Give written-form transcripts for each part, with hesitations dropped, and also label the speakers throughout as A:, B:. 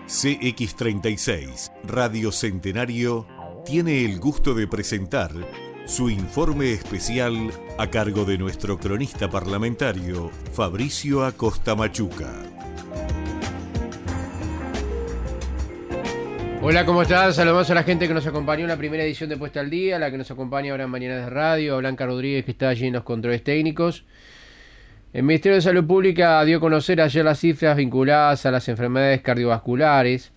A: CX36 Radio Centenario tiene el gusto de presentar su informe especial a cargo de nuestro cronista parlamentario Fabricio Acosta Machuca.
B: Hola, ¿cómo están? Saludamos a la gente que nos acompañó en la primera edición de Puesta al Día, la que nos acompaña ahora en Mañanas de Radio, a Blanca Rodríguez, que está allí en los controles técnicos. El Ministerio de Salud Pública dio a conocer ayer las cifras vinculadas a las enfermedades cardiovasculares.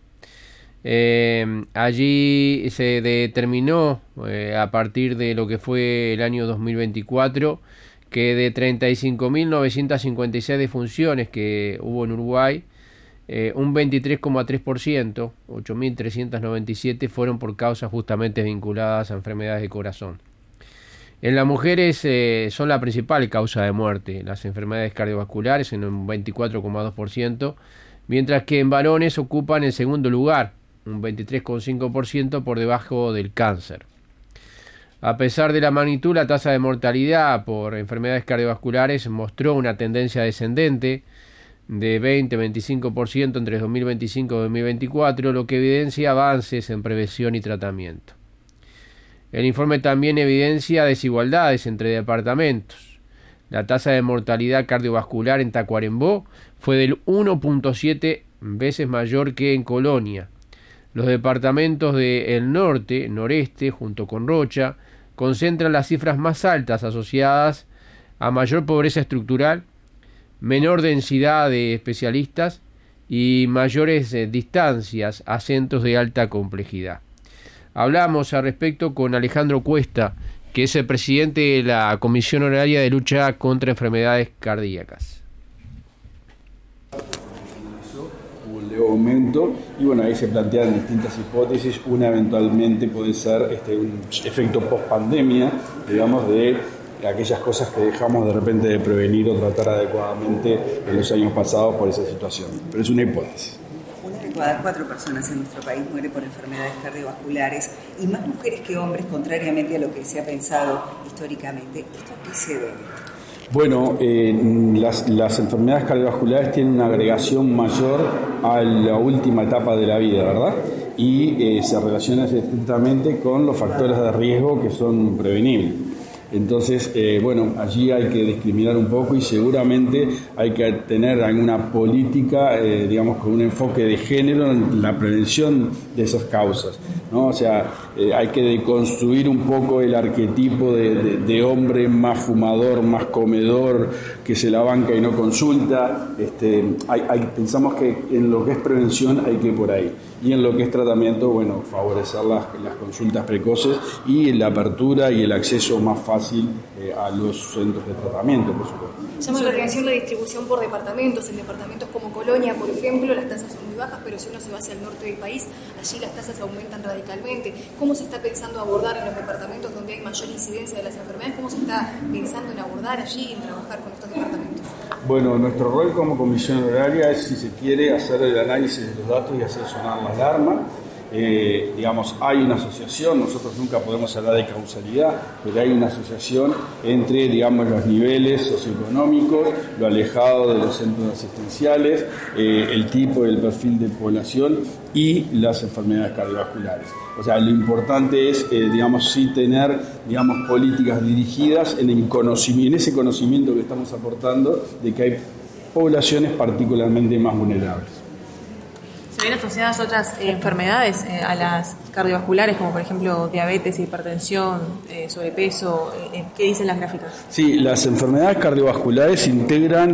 B: Allí se determinó, a partir de lo que fue el año 2024, que de 35.956 defunciones que hubo en Uruguay, un 23,3%, 8.397, fueron por causas justamente vinculadas a enfermedades de corazón. En las mujeres son la principal causa de muerte, las enfermedades cardiovasculares, en un 24,2%, mientras que en varones ocupan el segundo lugar, un 23,5% por debajo del cáncer. A pesar de la magnitud, la tasa de mortalidad por enfermedades cardiovasculares mostró una tendencia descendente de 20-25% entre 2025 y 2024, lo que evidencia avances en prevención y tratamiento. El informe también evidencia desigualdades entre departamentos. La tasa de mortalidad cardiovascular en Tacuarembó fue del 1,7 veces mayor que en Colonia. Los departamentos del norte, noreste, junto con Rocha, concentran las cifras más altas asociadas a mayor pobreza estructural, menor densidad de especialistas y mayores distancias a centros de alta complejidad. Hablamos al respecto con Alejandro Cuesta, que es el presidente de la Comisión Honoraria de Lucha contra Enfermedades Cardíacas.
C: Hubo un leve aumento y bueno, ahí se plantean distintas hipótesis. Una eventualmente puede ser un efecto post-pandemia, digamos, de aquellas cosas que dejamos de repente de prevenir o tratar adecuadamente en los años pasados por esa situación. Pero es una hipótesis.
D: Una de cada 4 personas en nuestro país muere por enfermedades cardiovasculares y más mujeres que hombres, contrariamente a lo que se ha pensado históricamente. ¿Esto a qué se debe?
C: Bueno, las enfermedades cardiovasculares tienen una agregación mayor a la última etapa de la vida, ¿verdad? Y se relaciona estrictamente con los factores de riesgo que son prevenibles. Entonces, allí hay que discriminar un poco y seguramente hay que tener alguna política, con un enfoque de género en la prevención de esas causas, ¿no? O sea, hay que deconstruir un poco el arquetipo de hombre más fumador, más comedor, que se la banca y no consulta. Pensamos que en lo que es prevención hay que ir por ahí. Y en lo que es tratamiento, favorecer las consultas precoces y la apertura y el acceso más fácil a los centros de tratamiento, por supuesto.
E: Llama la atención la distribución por departamentos. En departamentos como Colonia, por ejemplo, las tasas son muy bajas, pero si uno se va hacia el norte del país, allí las tasas aumentan radicalmente. ¿Cómo se está pensando abordar en los departamentos donde hay mayor incidencia de las enfermedades? ¿Cómo se está pensando en abordar allí, en trabajar con estos departamentos?
C: Bueno, nuestro rol como comisión honoraria es, si se quiere, hacer el análisis de los datos y hacer sonar la alarma. Hay una asociación, nosotros nunca podemos hablar de causalidad, pero hay una asociación entre, los niveles socioeconómicos, lo alejado de los centros asistenciales, el tipo y el perfil de población y las enfermedades cardiovasculares. O sea, lo importante es, sí tener, políticas dirigidas en ese conocimiento que estamos aportando de que hay poblaciones particularmente más vulnerables.
F: ¿Se ven asociadas otras enfermedades a las cardiovasculares, como por ejemplo diabetes, hipertensión, sobrepeso? ¿Qué dicen las gráficas?
C: Sí, las enfermedades cardiovasculares integran,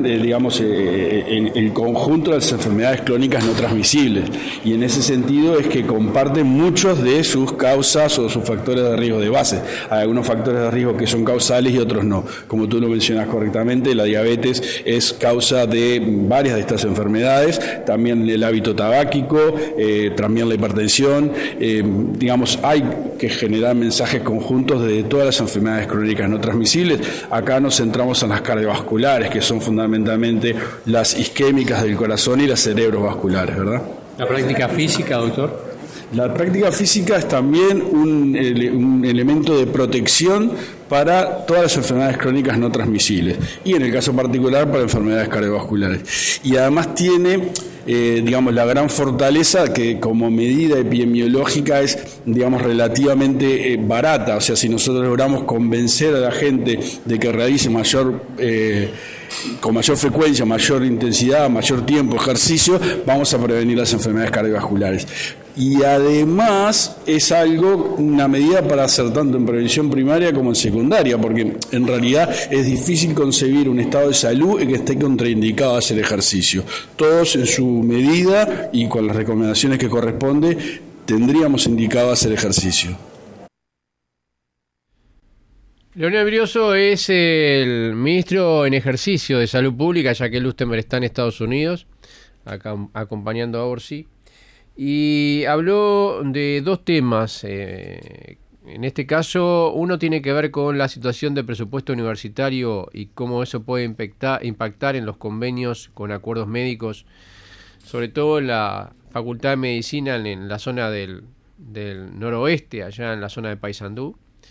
C: en el conjunto de las enfermedades crónicas no transmisibles, y en ese sentido es que comparten muchos de sus causas o sus factores de riesgo de base. Hay algunos factores de riesgo que son causales y otros no. Como tú lo mencionas correctamente, la diabetes es causa de varias de estas enfermedades, también el hábito tabáquico, también la hipertensión. Hay que generar mensajes conjuntos de todas las enfermedades crónicas no transmisibles. Acá nos centramos en las cardiovasculares, que son fundamentalmente las isquémicas del corazón y las cerebrovasculares, ¿verdad?
B: ¿La práctica física, doctor?
C: La práctica física es también un elemento de protección para todas las enfermedades crónicas no transmisibles y en el caso particular para enfermedades cardiovasculares. Y además tiene digamos, la gran fortaleza que como medida epidemiológica es, digamos, relativamente barata. O sea, si nosotros logramos convencer a la gente de que realice con mayor frecuencia, mayor intensidad, mayor tiempo, ejercicio, vamos a prevenir las enfermedades cardiovasculares. Y además es una medida para hacer tanto en prevención primaria como en secundaria, porque en realidad es difícil concebir un estado de salud en que esté contraindicado a hacer ejercicio. Todos en su medida y con las recomendaciones que corresponde tendríamos indicado hacer ejercicio.
B: Leonel Brioso es el ministro en ejercicio de Salud Pública, ya que Lustenberg está en Estados Unidos, acá acompañando a Orsi, y habló de dos temas. En este caso, uno tiene que ver con la situación del presupuesto universitario y cómo eso puede impactar en los convenios con acuerdos médicos, sobre todo en la Facultad de Medicina en la zona del noroeste, allá en la zona de Paysandú.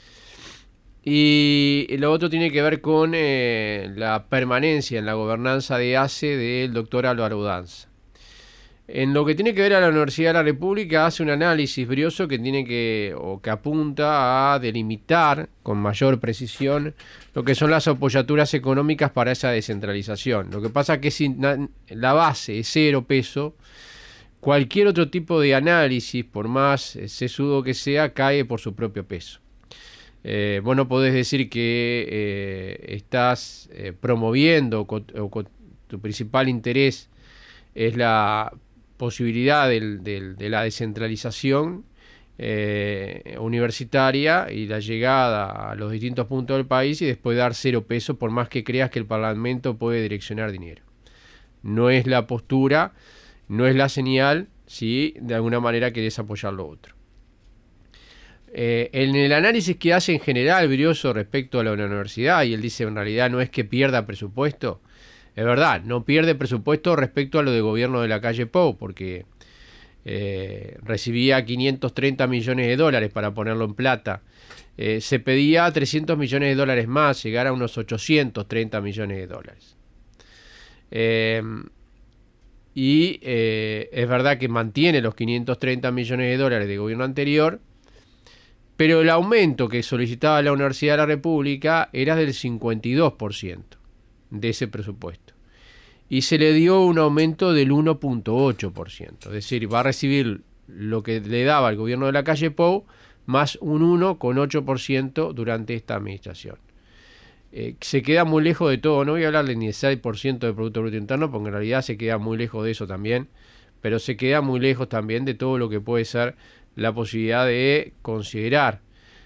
B: Y lo otro tiene que ver con la permanencia en la gobernanza de ACE del doctor Álvaro Danza. En lo que tiene que ver a la Universidad de la República, hace un análisis Brioso que apunta a delimitar con mayor precisión lo que son las apoyaturas económicas para esa descentralización. Lo que pasa es que si la base es 0 peso, cualquier otro tipo de análisis, por más sesudo que sea, cae por su propio peso. Vos no podés decir que estás promoviendo o con tu principal interés es la posibilidad de la descentralización universitaria y la llegada a los distintos puntos del país y después dar 0 pesos por más que creas que el Parlamento puede direccionar dinero. No es la postura, no es la señal si de alguna manera querés apoyar lo otro. En el análisis que hace en general Brioso respecto a la universidad, y él dice en realidad no es que pierda presupuesto, es verdad, no pierde presupuesto respecto a lo de gobierno de la calle Pou, porque recibía 530 millones de dólares para ponerlo en plata. Se pedía 300 millones de dólares más, llegar a unos 830 millones de dólares. Es verdad que mantiene los 530 millones de dólares de gobierno anterior, pero el aumento que solicitaba la Universidad de la República era del 52% de ese presupuesto. Y se le dio un aumento del 1.8%. Es decir, va a recibir lo que le daba el gobierno de la calle Pou más un 1.8% durante esta administración. Se queda muy lejos de todo. No voy a hablarle ni de 6% del Producto Bruto Interno, porque en realidad se queda muy lejos de eso también. Pero se queda muy lejos también de todo lo que puede ser la posibilidad de considerar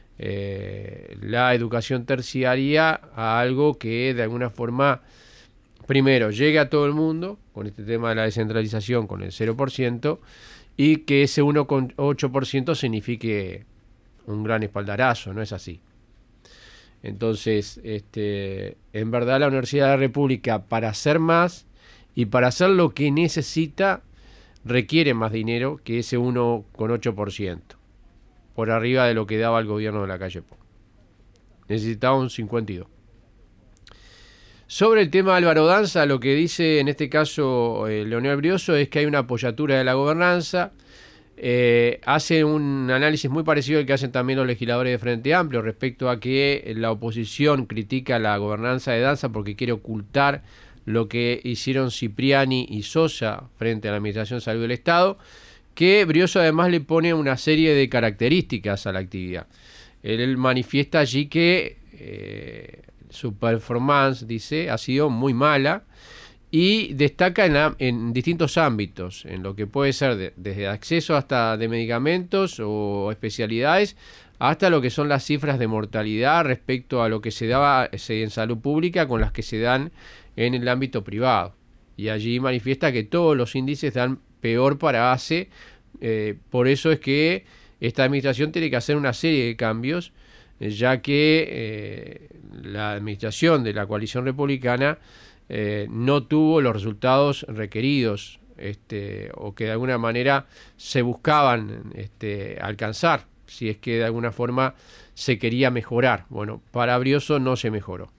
B: la educación terciaria a algo que de alguna forma, primero, llegue a todo el mundo, con este tema de la descentralización con el 0%, y que ese 1.8% signifique un gran espaldarazo, no es así. Entonces, en verdad la Universidad de la República, para hacer más y para hacer lo que necesita, requiere más dinero que ese 1.8%, por arriba de lo que daba el gobierno de la calle Pou. Necesitaba un 52%. Sobre el tema de Álvaro Danza, lo que dice en este caso Leonel Brioso es que hay una apoyatura de la gobernanza. Hace un análisis muy parecido al que hacen también los legisladores de Frente Amplio respecto a que la oposición critica la gobernanza de Danza porque quiere ocultar lo que hicieron Cipriani y Sosa frente a la Administración de Salud del Estado, que Brioso además le pone una serie de características a la actividad. Él manifiesta allí que su performance, dice, ha sido muy mala y destaca en distintos ámbitos, en lo que puede ser desde acceso hasta de medicamentos o especialidades, hasta lo que son las cifras de mortalidad respecto a lo que se daba en salud pública con las que se dan en el ámbito privado. Y allí manifiesta que todos los índices dan peor para ACE, por eso es que esta administración tiene que hacer una serie de cambios, ya que la administración de la coalición republicana no tuvo los resultados requeridos o que de alguna manera se buscaban alcanzar, si es que de alguna forma se quería mejorar. Bueno, para Brioso no se mejoró.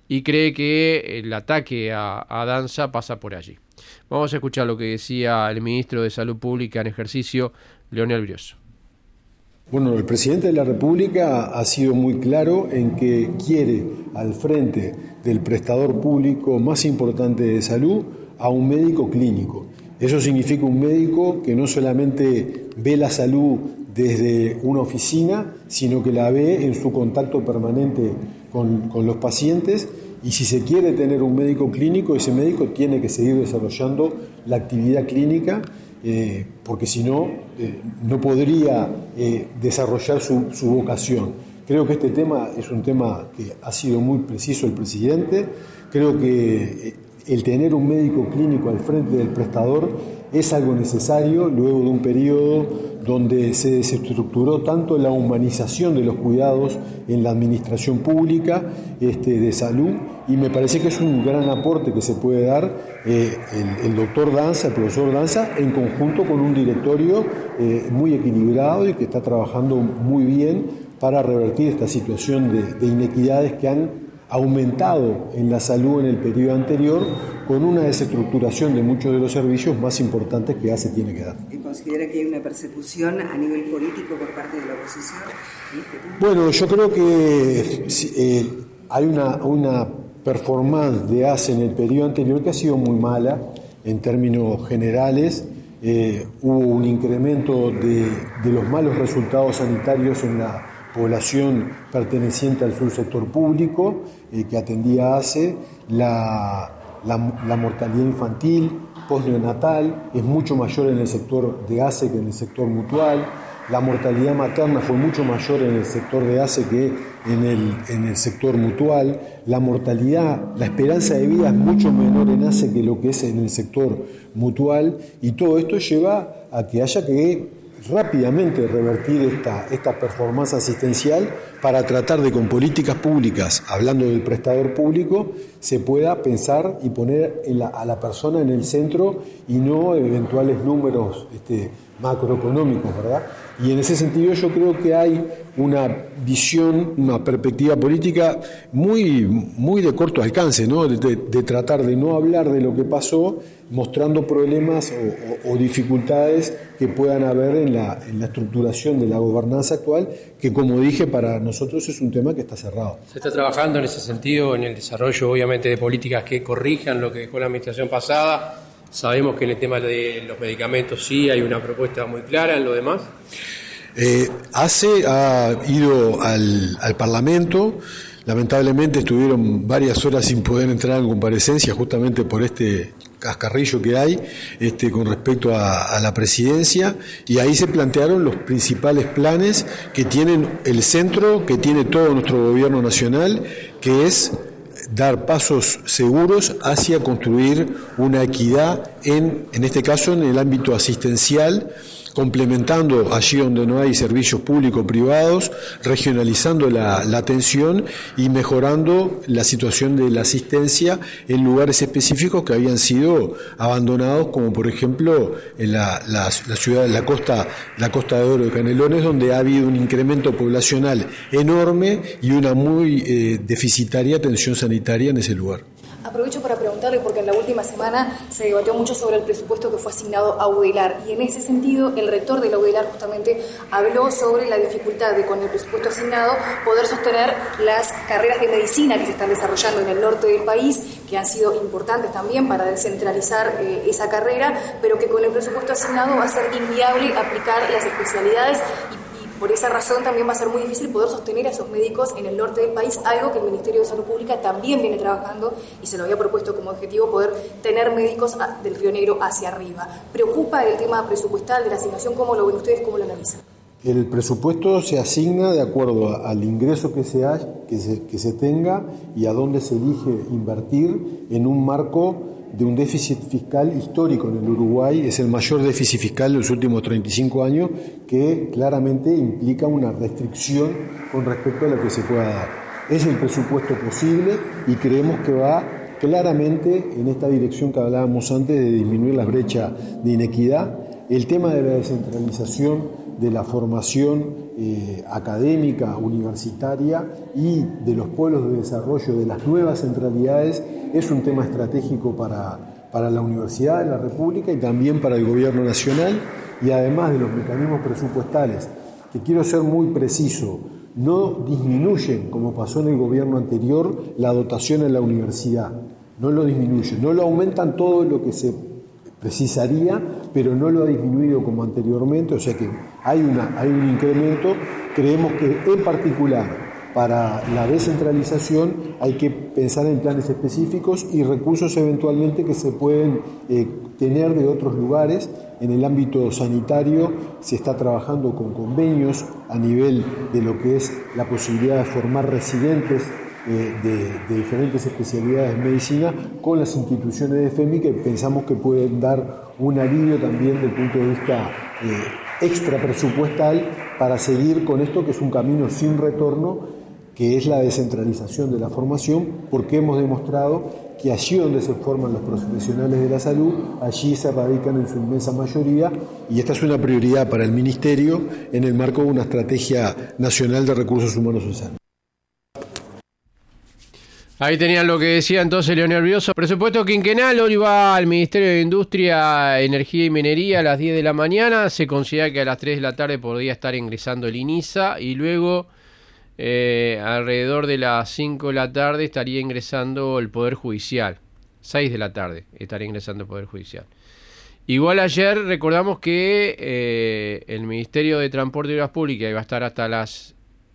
B: y cree que el ataque a Danza pasa por allí. Vamos a escuchar lo que decía el ministro de Salud Pública en ejercicio, Leonel Brioso.
G: Bueno, el presidente de la República ha sido muy claro en que quiere al frente del prestador público más importante de salud a un médico clínico. Eso significa un médico que no solamente ve la salud desde una oficina, sino que la ve en su contacto permanente con los pacientes. Y si se quiere tener un médico clínico, ese médico tiene que seguir desarrollando la actividad clínica, porque si no, no podría desarrollar su vocación. Creo que este tema es un tema que ha sido muy preciso el presidente. Creo que el tener un médico clínico al frente del prestador es algo necesario luego de un periodo donde se desestructuró tanto la humanización de los cuidados en la administración pública de salud, y me parece que es un gran aporte que se puede dar el doctor Danza, el profesor Danza, en conjunto con un directorio muy equilibrado y que está trabajando muy bien para revertir esta situación de inequidades que han aumentado en la salud en el periodo anterior, con una desestructuración de muchos de los servicios más importantes que se tiene que dar.
D: ¿Considera que hay una persecución a nivel político por parte de la oposición en este punto?
G: Bueno, yo creo que hay una performance de ACE en el periodo anterior que ha sido muy mala en términos generales. Hubo un incremento de los malos resultados sanitarios en la población perteneciente al subsector público que atendía ACE. La mortalidad infantil postneonatal es mucho mayor en el sector de ACE que en el sector mutual. La mortalidad materna fue mucho mayor en el sector de ACE que en el sector mutual. La mortalidad, la esperanza de vida es mucho menor en ACE que lo que es en el sector mutual, y todo esto lleva a que haya que rápidamente revertir esta performance asistencial para tratar de, con políticas públicas, hablando del prestador público, se pueda pensar y poner a la persona en el centro y no eventuales números macroeconómicos, ¿verdad? Y en ese sentido yo creo que hay una visión, una perspectiva política muy de corto alcance, ¿no? De tratar de no hablar de lo que pasó, mostrando problemas o dificultades que puedan haber en la estructuración de la gobernanza actual, que, como dije, para nosotros es un tema que está cerrado.
H: Se está trabajando en ese sentido, en el desarrollo obviamente de políticas que corrijan lo que dejó la administración pasada. Sabemos que en el tema de los medicamentos sí hay una propuesta muy clara. En lo demás,
G: ACE ha ido al Parlamento. Lamentablemente estuvieron varias horas sin poder entrar en comparecencia justamente por este cascarrillo que hay con respecto a la presidencia, y ahí se plantearon los principales planes que tienen el centro, que tiene todo nuestro gobierno nacional, que es dar pasos seguros hacia construir una equidad en este caso en el ámbito asistencial, complementando allí donde no hay servicios públicos privados, regionalizando la atención y mejorando la situación de la asistencia en lugares específicos que habían sido abandonados, como por ejemplo en la ciudad de la Costa de Oro de Canelones, donde ha habido un incremento poblacional enorme y una muy deficitaria atención sanitaria en ese lugar.
E: Aprovecho para preguntarle, porque en la última semana se debatió mucho sobre el presupuesto que fue asignado a UDELAR, y en ese sentido el rector de la UDELAR justamente habló sobre la dificultad de, con el presupuesto asignado, poder sostener las carreras de medicina que se están desarrollando en el norte del país, que han sido importantes también para descentralizar esa carrera, pero que con el presupuesto asignado va a ser inviable aplicar las especialidades, y por esa razón también va a ser muy difícil poder sostener a esos médicos en el norte del país, algo que el Ministerio de Salud Pública también viene trabajando y se lo había propuesto como objetivo, poder tener médicos del Río Negro hacia arriba. ¿Preocupa el tema presupuestal de la asignación? ¿Cómo lo ven ustedes? ¿Cómo lo analizan?
G: El presupuesto se asigna de acuerdo al ingreso que se tenga y a dónde se elige invertir en un marco de un déficit fiscal histórico en el Uruguay. Es el mayor déficit fiscal de los últimos 35 años, que claramente implica una restricción con respecto a lo que se pueda dar. Es el presupuesto posible y creemos que va claramente en esta dirección que hablábamos antes, de disminuir la brecha de inequidad. El tema de la descentralización de la formación académica, universitaria y de los pueblos de desarrollo de las nuevas centralidades es un tema estratégico para la Universidad de la República y también para el Gobierno Nacional, y además de los mecanismos presupuestales, que quiero ser muy preciso, no disminuyen, como pasó en el gobierno anterior, la dotación en la universidad, no lo disminuyen, no lo aumentan todo lo que se precisaría, pero no lo ha disminuido como anteriormente, o sea que hay un incremento. Creemos que en particular para la descentralización hay que pensar en planes específicos y recursos eventualmente que se pueden tener de otros lugares. En el ámbito sanitario se está trabajando con convenios a nivel de lo que es la posibilidad de formar residentes de diferentes especialidades de medicina con las instituciones de FEMI, que pensamos que pueden dar un alivio también desde el punto de vista extra presupuestal para seguir con esto que es un camino sin retorno, que es la descentralización de la formación, porque hemos demostrado que allí donde se forman los profesionales de la salud, allí se radican en su inmensa mayoría, y esta es una prioridad para el Ministerio en el marco de una estrategia nacional de recursos humanos en salud.
B: Ahí tenían lo que decía entonces Leonel Brioso. Presupuesto quinquenal, hoy va al Ministerio de Industria, Energía y Minería a las 10 de la mañana. Se considera que a las 3 de la tarde podría estar ingresando el INISA y luego alrededor de las 5 de la tarde estaría ingresando el Poder Judicial. 6 de la tarde estaría ingresando el Poder Judicial. Igual ayer recordamos que el Ministerio de Transporte y Obras Públicas iba a estar hasta las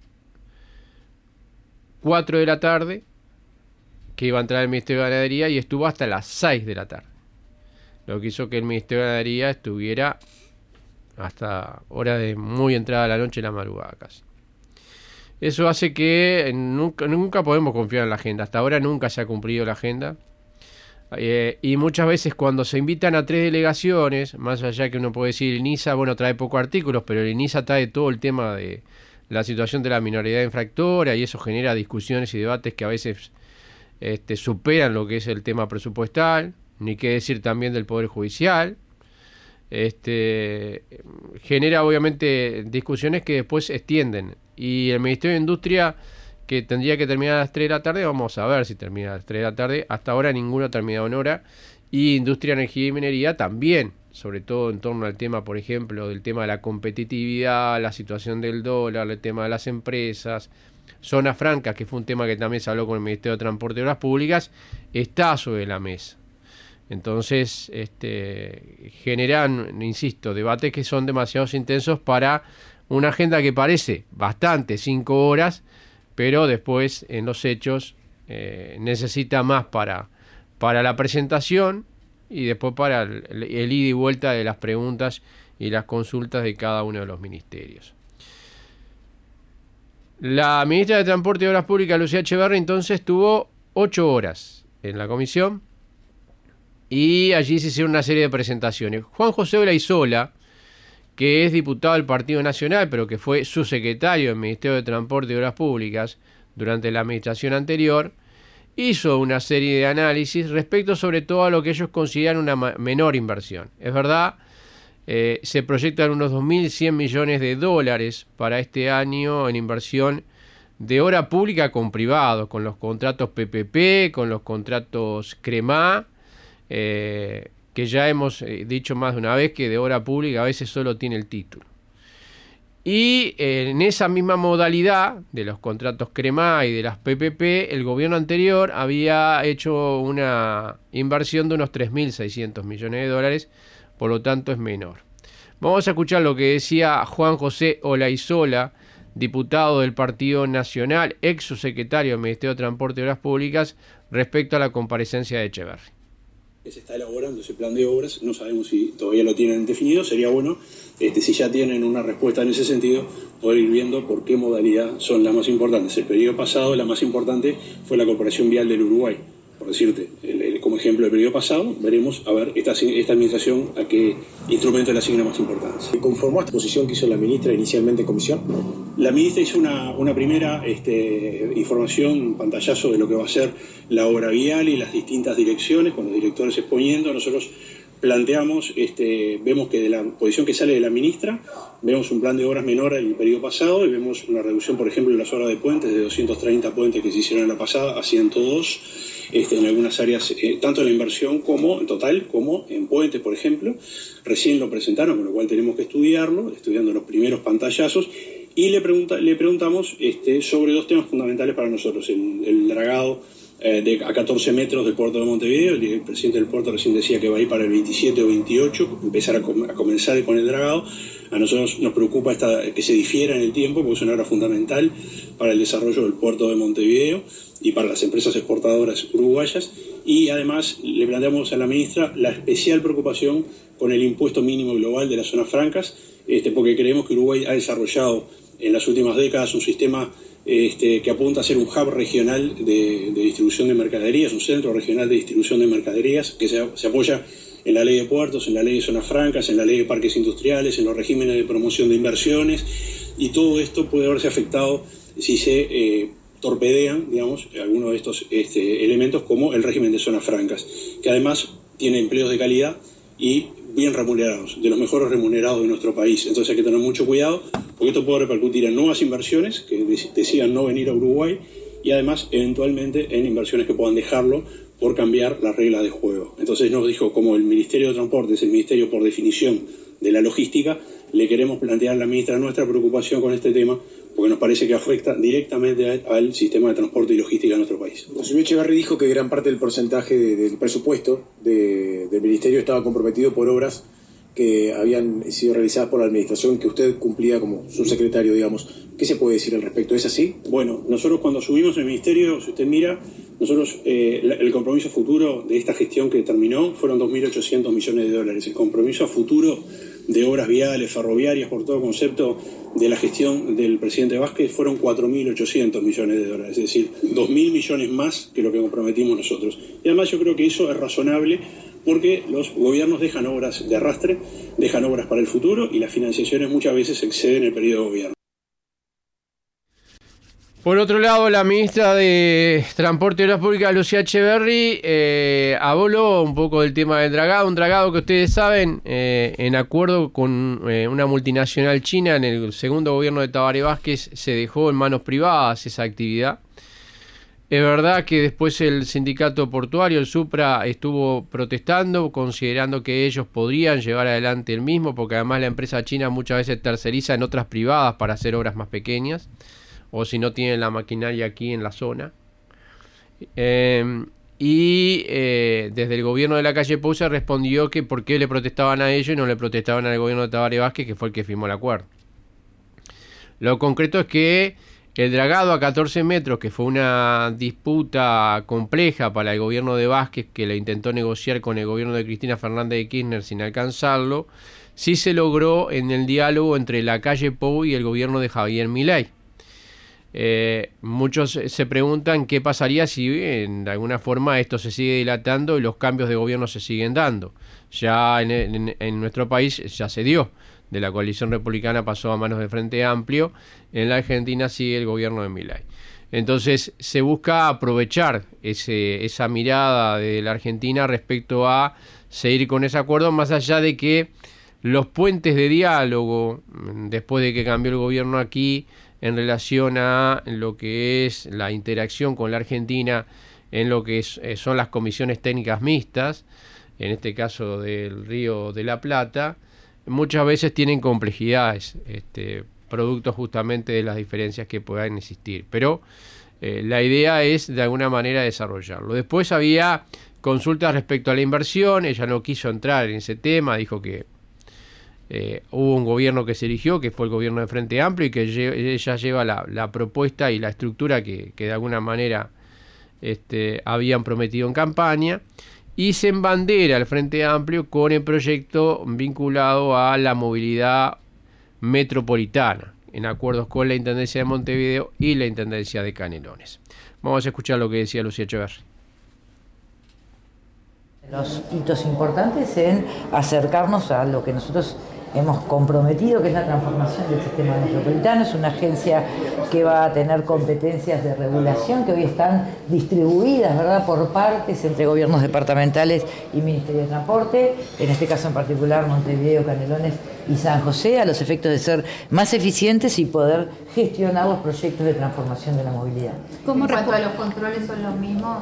B: 4 de la tarde, que iba a entrar el Ministerio de Ganadería, y estuvo hasta las 6 de la tarde. Lo que hizo que el Ministerio de Ganadería estuviera hasta horas de muy entrada a la noche y la madrugada casi. Eso hace que nunca podemos confiar en la agenda. Hasta ahora nunca se ha cumplido la agenda. Y muchas veces cuando se invitan a 3 delegaciones, más allá que uno puede decir el INISA, bueno, trae pocos artículos, pero el INISA trae todo el tema de la situación de la minoridad infractora, y eso genera discusiones y debates que a veces superan lo que es el tema presupuestal, ni qué decir también del Poder Judicial. Genera obviamente discusiones que después se extienden, y el Ministerio de Industria, que tendría que terminar a las 3 de la tarde, vamos a ver si termina a las 3 de la tarde. Hasta ahora ninguno ha terminado en hora, y Industria, Energía y Minería también, sobre todo en torno al tema, por ejemplo, del tema de la competitividad, la situación del dólar, el tema de las empresas, Zona Franca, que fue un tema que también se habló con el Ministerio de Transporte y Obras Públicas, está sobre la mesa. Entonces, generan, insisto, debates que son demasiado intensos para una agenda que parece bastante 5 horas, pero después en los hechos necesita más para la presentación y después para el ida y vuelta de las preguntas y las consultas de cada uno de los ministerios. La ministra de Transporte y Obras Públicas, Lucía Echeverri, entonces estuvo 8 horas en la comisión, y allí se hicieron una serie de presentaciones. Juan José Olaizola, que es diputado del Partido Nacional, pero que fue subsecretario del Ministerio de Transporte y Obras Públicas durante la administración anterior, hizo una serie de análisis respecto sobre todo a lo que ellos consideran una menor inversión. Es verdad, se proyectan unos 2.100 millones de dólares para este año en inversión de obra pública con privados, con los contratos PPP, con los contratos CREMA, que ya hemos dicho más de una vez que de obra pública a veces solo tiene el título. Y en esa misma modalidad de los contratos CREMA y de las PPP, el gobierno anterior había hecho una inversión de unos 3.600 millones de dólares, por lo tanto es menor. Vamos a escuchar lo que decía Juan José Olaizola, diputado del Partido Nacional, ex subsecretario del Ministerio de Transporte y Obras Públicas, respecto a la comparecencia de Echeverri.
I: Se está elaborando ese plan de obras, no sabemos si todavía lo tienen definido, sería bueno, si ya tienen una respuesta en ese sentido, poder ir viendo por qué modalidad son las más importantes. El periodo pasado, la más importante fue la Corporación Vial del Uruguay, por decirte, como ejemplo del periodo pasado, veremos, a ver, esta administración a qué instrumento le asigna más importancia.
J: ¿Se conformó esta posición que hizo la ministra inicialmente en comisión?
I: La ministra hizo una primera información, un pantallazo de lo que va a ser la obra vial y las distintas direcciones, con los directores exponiendo. Nosotros planteamos, vemos que de la posición que sale de la ministra, vemos un plan de obras menor al periodo pasado y vemos una reducción, por ejemplo, de las obras de puentes, de 230 puentes que se hicieron en la pasada a 102, en algunas áreas, tanto en la inversión como en total, como en puentes, por ejemplo. Recién lo presentaron, con lo cual tenemos que estudiando los primeros pantallazos, y le preguntamos sobre dos temas fundamentales para nosotros: el dragado a 14 metros del puerto de Montevideo. El presidente del puerto recién decía que va a ir para el 27 o 28, empezar a comenzar con el dragado. A nosotros nos preocupa que se difiera en el tiempo, porque es una obra fundamental para el desarrollo del puerto de Montevideo y para las empresas exportadoras uruguayas. Y además le planteamos a la ministra la especial preocupación con el impuesto mínimo global de las zonas francas, porque creemos que Uruguay ha desarrollado en las últimas décadas un sistema que apunta a ser un hub regional de distribución de mercaderías, un centro regional de distribución de mercaderías, que se apoya en la ley de puertos, en la ley de zonas francas, en la ley de parques industriales, en los regímenes de promoción de inversiones, y todo esto puede verse afectado si se torpedean, digamos, algunos de estos elementos, como el régimen de zonas francas, que además tiene empleos de calidad y bien remunerados, de los mejores remunerados de nuestro país. Entonces hay que tener mucho cuidado, porque esto puede repercutir en nuevas inversiones que decidan no venir a Uruguay, y además eventualmente en inversiones que puedan dejarlo por cambiar las reglas de juego. Entonces nos dijo, como el Ministerio de Transporte es el ministerio por definición de la logística, le queremos plantear a la ministra nuestra preocupación con este tema, porque nos parece que afecta directamente al sistema de transporte y logística de nuestro país.
J: El señor Echeverri dijo que gran parte del porcentaje del presupuesto del ministerio estaba comprometido por obras que habían sido realizadas por la administración, que usted cumplía como subsecretario, digamos. ¿Qué se puede decir al respecto? ¿Es así?
I: Bueno, nosotros cuando asumimos el ministerio, si usted mira, nosotros el compromiso futuro de esta gestión que terminó fueron 2.800 millones de dólares. El compromiso a futuro de obras viales, ferroviarias, por todo concepto de la gestión del presidente Vázquez, fueron 4.800 millones de dólares, es decir, 2.000 millones más que lo que comprometimos nosotros. Y además yo creo que eso es razonable, porque los gobiernos dejan obras de arrastre, dejan obras para el futuro, y las financiaciones muchas veces exceden el periodo de gobierno.
B: Por otro lado, la ministra de Transporte y Obras Públicas, Lucía Echeverri, habló un poco del tema del dragado, un dragado que ustedes saben, en acuerdo con una multinacional china, en el segundo gobierno de Tabaré Vázquez se dejó en manos privadas esa actividad. Es verdad que después el sindicato portuario, el SUPRA, estuvo protestando, considerando que ellos podrían llevar adelante el mismo, porque además la empresa china muchas veces terceriza en otras privadas para hacer obras más pequeñas, o si no tienen la maquinaria aquí en la zona. Desde el gobierno de la calle Pou se respondió que por qué le protestaban a ellos y no le protestaban al gobierno de Tabaré Vázquez, que fue el que firmó el acuerdo. Lo concreto es que el dragado a 14 metros, que fue una disputa compleja para el gobierno de Vázquez, que le intentó negociar con el gobierno de Cristina Fernández de Kirchner sin alcanzarlo, sí se logró en el diálogo entre la calle Pou y el gobierno de Javier Milei. Muchos se preguntan qué pasaría si de alguna forma esto se sigue dilatando y los cambios de gobierno se siguen dando. Ya en nuestro país ya se dio. De la coalición republicana pasó a manos del Frente Amplio. En la Argentina sigue el gobierno de Milei. Entonces se busca aprovechar esa mirada de la Argentina respecto a seguir con ese acuerdo, más allá de que los puentes de diálogo, después de que cambió el gobierno aquí, en relación a lo que es la interacción con la Argentina en lo que son las comisiones técnicas mixtas, en este caso del Río de la Plata, muchas veces tienen complejidades, producto justamente de las diferencias que puedan existir. Pero la idea es de alguna manera desarrollarlo. Después había consultas respecto a la inversión, ella no quiso entrar en ese tema, dijo que hubo un gobierno que se eligió, que fue el gobierno de Frente Amplio, y que ella lleva la propuesta y la estructura que de alguna manera habían prometido en campaña, y se embandera el Frente Amplio con el proyecto vinculado a la movilidad metropolitana, en acuerdos con la Intendencia de Montevideo y la Intendencia de Canelones. Vamos a escuchar lo que decía Lucía Echeverri.
K: Los hitos importantes en acercarnos a lo que nosotros hemos comprometido, que es la transformación del sistema metropolitano. Es una agencia que va a tener competencias de regulación que hoy están distribuidas, ¿verdad?, por partes entre gobiernos departamentales y Ministerio de Transporte, en este caso en particular Montevideo, Canelones y San José, a los efectos de ser más eficientes y poder gestionar los proyectos de transformación de la movilidad.
L: ¿Cómo respecto a los controles son los mismos?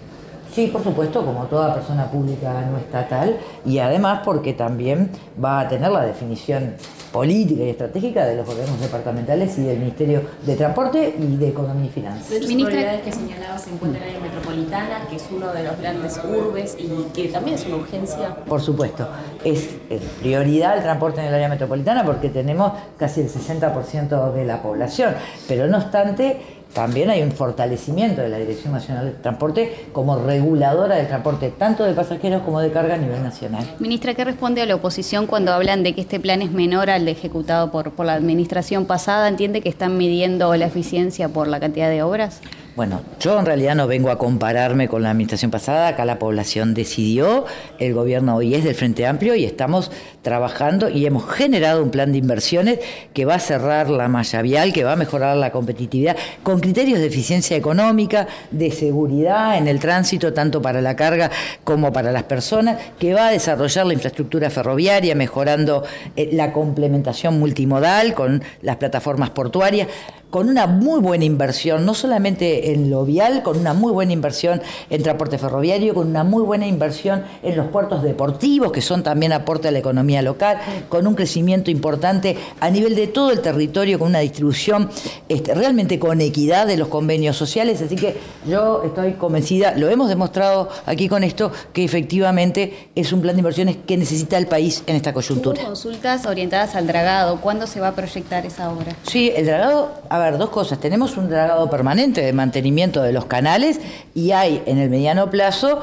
K: Sí, por supuesto, como toda persona pública no estatal, y además porque también va a tener la definición política y estratégica de los gobiernos departamentales y del Ministerio de Transporte y de Economía y Finanzas.
M: De las prioridades que señalaba se encuentra en la área metropolitana, que es uno de los grandes urbes y que también es una urgencia.
K: Por supuesto, es prioridad el transporte en el área metropolitana porque tenemos casi el 60% de la población, pero no obstante, también hay un fortalecimiento de la Dirección Nacional de Transporte como reguladora del transporte, tanto de pasajeros como de carga a nivel nacional.
L: Ministra, ¿qué responde a la oposición cuando hablan de que este plan es menor al de ejecutado por la administración pasada? ¿Entiende que están midiendo la eficiencia por la cantidad de obras?
K: Bueno, yo en realidad no vengo a compararme con la administración pasada, acá la población decidió, el gobierno hoy es del Frente Amplio y estamos trabajando y hemos generado un plan de inversiones que va a cerrar la malla vial, que va a mejorar la competitividad, con criterios de eficiencia económica, de seguridad en el tránsito, tanto para la carga como para las personas, que va a desarrollar la infraestructura ferroviaria, mejorando la complementación multimodal con las plataformas portuarias, con una muy buena inversión, no solamente en lo vial, con una muy buena inversión en transporte ferroviario, con una muy buena inversión en los puertos deportivos, que son también aporte a la economía local, con un crecimiento importante a nivel de todo el territorio, con una distribución realmente con equidad de los convenios sociales. Así que yo estoy convencida, lo hemos demostrado aquí con esto, que efectivamente es un plan de inversiones que necesita el país en esta coyuntura.
L: ¿Hubo consultas orientadas al dragado? ¿Cuándo se va a proyectar esa obra?
K: Sí, el dragado, a ver, dos cosas. Tenemos un dragado permanente de mantenimiento de los canales y hay en el mediano plazo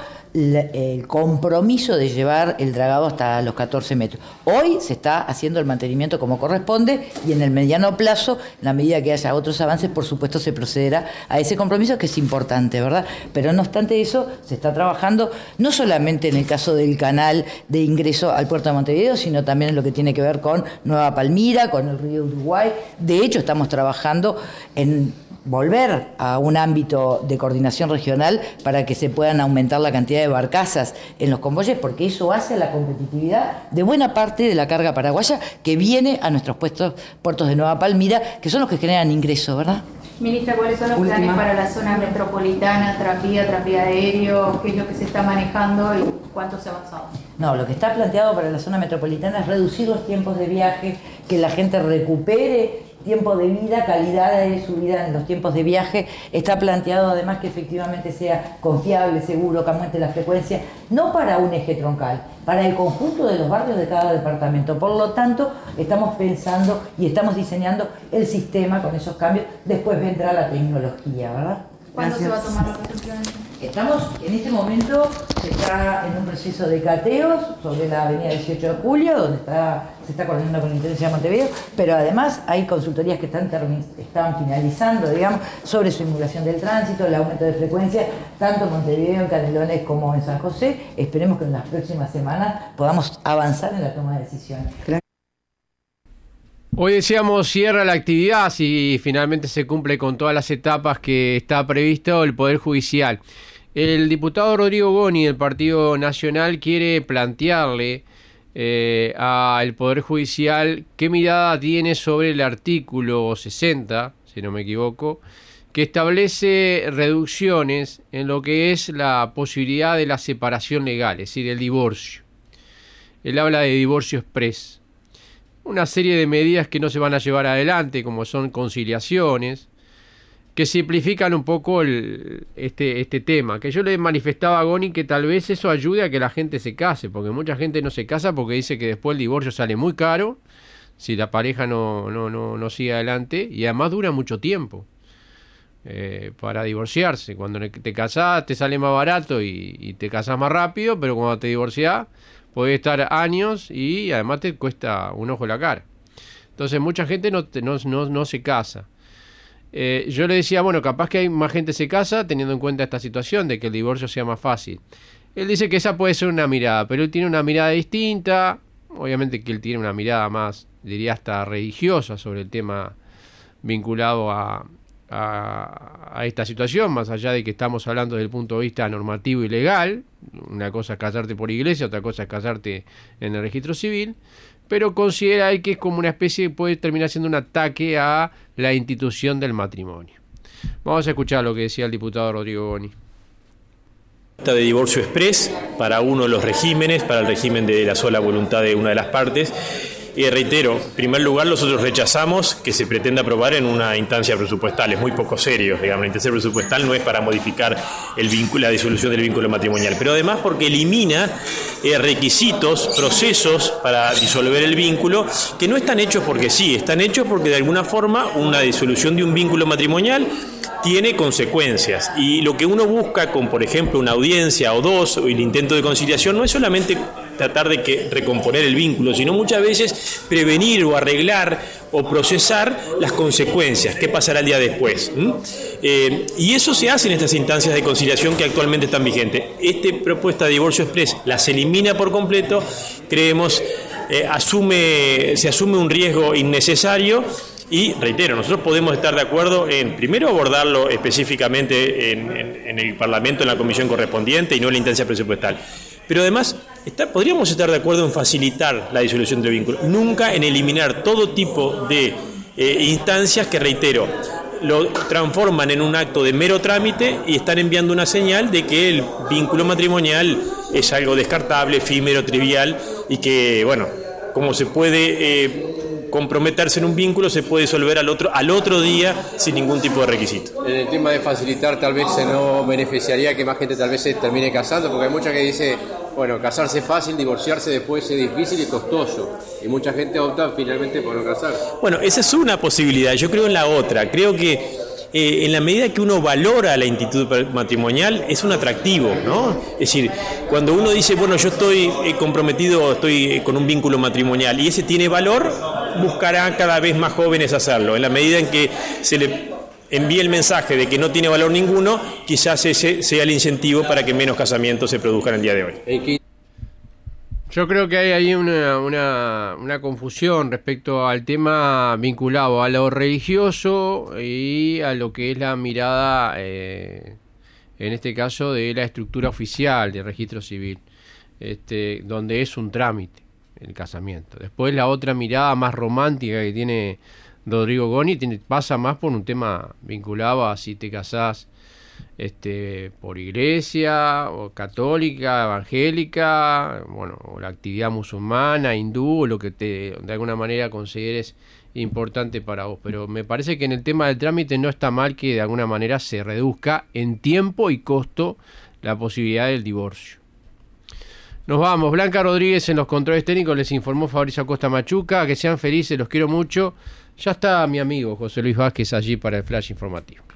K: el compromiso de llevar el dragado hasta los 14 metros. Hoy se está haciendo el mantenimiento como corresponde y en el mediano plazo, en la medida que haya otros avances, por supuesto se procederá a ese compromiso, que es importante, ¿verdad? Pero no obstante eso, se está trabajando no solamente en el caso del canal de ingreso al puerto de Montevideo, sino también en lo que tiene que ver con Nueva Palmira, con el río Uruguay. De hecho, estamos trabajando en volver a un ámbito de coordinación regional para que se puedan aumentar la cantidad de barcazas en los convoyes, porque eso hace la competitividad de buena parte de la carga paraguaya que viene a nuestros puertos de Nueva Palmira, que son los que generan ingresos, ¿verdad?
L: Ministra, ¿cuáles son los planes para la zona metropolitana, tranvía aéreo? ¿Qué es lo que se está manejando y cuánto se ha avanzado?
K: No, lo que está planteado para la zona metropolitana es reducir los tiempos de viaje, que la gente recupere tiempo de vida, calidad de su vida en los tiempos de viaje. Está planteado además que efectivamente sea confiable, seguro, que aumente la frecuencia, no para un eje troncal, para el conjunto de los barrios de cada departamento. Por lo tanto, estamos pensando y estamos diseñando el sistema con esos cambios. Después vendrá la tecnología, ¿verdad?
L: ¿Cuándo se va a tomar las decisiones?
K: Estamos, en este momento, se está en un proceso de cateos sobre la avenida 18 de Julio, donde se está coordinando con la Intendencia de Montevideo, pero además hay consultorías que están finalizando, digamos, sobre su simulación del tránsito, el aumento de frecuencia, tanto en Montevideo, en Canelones como en San José. Esperemos que en las próximas semanas podamos avanzar en la toma de decisiones.
B: Hoy decíamos cierra la actividad si finalmente se cumple con todas las etapas que está previsto el Poder Judicial. El diputado Rodrigo Goni del Partido Nacional quiere plantearle al Poder Judicial qué mirada tiene sobre el artículo 60, si no me equivoco, que establece reducciones en lo que es la posibilidad de la separación legal, es decir, el divorcio. Él habla de divorcio exprés. Una serie de medidas que no se van a llevar adelante, como son conciliaciones, que simplifican un poco este tema, que yo le manifestaba a Goni que tal vez eso ayude a que la gente se case, porque mucha gente no se casa porque dice que después el divorcio sale muy caro, si la pareja no sigue adelante, y además dura mucho tiempo para divorciarse. Cuando te casás te sale más barato y te casás más rápido, pero cuando te divorciás podés estar años y además te cuesta un ojo la cara. Entonces mucha gente no se casa. Yo le decía, bueno, capaz que hay más gente se casa teniendo en cuenta esta situación de que el divorcio sea más fácil. Él dice que esa puede ser una mirada, pero él tiene una mirada distinta, obviamente que él tiene una mirada más, diría hasta religiosa sobre el tema vinculado a esta situación, más allá de que estamos hablando desde el punto de vista normativo y legal. Una cosa es casarte por iglesia, otra cosa es casarte en el registro civil, pero considera él que es como una especie, puede terminar siendo un ataque a la institución del matrimonio. Vamos a escuchar lo que decía el diputado Rodrigo Goni.
N: De divorcio exprés para uno de los regímenes, para el régimen de la sola voluntad de una de las partes. Y reitero, en primer lugar, nosotros rechazamos que se pretenda aprobar en una instancia presupuestal. Es muy poco serio, digamos. La instancia presupuestal no es para modificar el vínculo, la disolución del vínculo matrimonial, pero además porque elimina requisitos, procesos para disolver el vínculo que no están hechos porque sí, están hechos porque de alguna forma una disolución de un vínculo matrimonial tiene consecuencias, y lo que uno busca con, por ejemplo, una audiencia o dos, o el intento de conciliación, no es solamente tratar de recomponer el vínculo, sino muchas veces prevenir o arreglar o procesar las consecuencias, qué pasará el día después. Y eso se hace en estas instancias de conciliación que actualmente están vigentes. Esta propuesta de divorcio exprés las elimina por completo, creemos, se asume un riesgo innecesario. Y reitero, nosotros podemos estar de acuerdo en, primero, abordarlo específicamente en el Parlamento, en la comisión correspondiente y no en la instancia presupuestal. Pero además, podríamos estar de acuerdo en facilitar la disolución del vínculo, nunca en eliminar todo tipo de instancias que, reitero, lo transforman en un acto de mero trámite y están enviando una señal de que el vínculo matrimonial es algo descartable, efímero, trivial, y que, bueno, como se puede comprometerse en un vínculo, se puede disolver al otro día sin ningún tipo de requisito.
H: En el tema de facilitar, tal vez se no beneficiaría que más gente tal vez se termine casando, porque hay mucha que dice, bueno, casarse es fácil, divorciarse después es difícil y costoso, y mucha gente opta finalmente por no casarse.
N: Bueno, esa es una posibilidad, yo creo en la otra, creo que en la medida que uno valora la institución matrimonial, es un atractivo, ¿no? Es decir, cuando uno dice, bueno, yo estoy comprometido, estoy con un vínculo matrimonial y ese tiene valor, buscará cada vez más jóvenes hacerlo. En la medida en que se le envíe el mensaje de que no tiene valor ninguno, quizás ese sea el incentivo para que menos casamientos se produzcan el día de hoy.
B: Yo creo que hay ahí una confusión respecto al tema vinculado a lo religioso y a lo que es la mirada, en este caso, de la estructura oficial del registro civil, donde es un trámite el casamiento. Después la otra mirada más romántica que tiene Rodrigo Goni pasa más por un tema vinculado a si te casás por iglesia o católica, evangélica, bueno, o la actividad musulmana, hindú, o lo que de alguna manera consideres importante para vos. Pero me parece que en el tema del trámite no está mal que de alguna manera se reduzca en tiempo y costo la posibilidad del divorcio. Nos vamos. Blanca Rodríguez en los controles técnicos, les informó Fabricio Acosta Machuca. Que sean felices, los quiero mucho. Ya está mi amigo José Luis Vázquez allí para el flash informativo.